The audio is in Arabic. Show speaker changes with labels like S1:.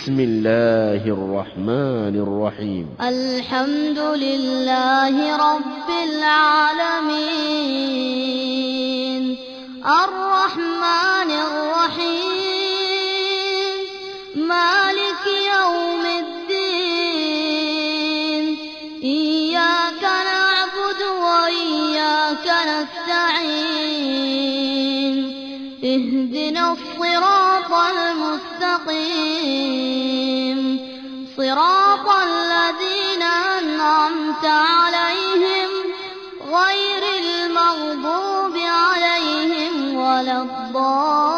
S1: بسم الله الرحمن الرحيم.
S2: الحمد لله رب العالمين الرحمن الرحيم مالك يوم الدين إياك نعبد وإياك نستعين اهدنا الصراط المستقيم صراط الذين أنعمت عليهم غير المغضوب عليهم ولا الضالين.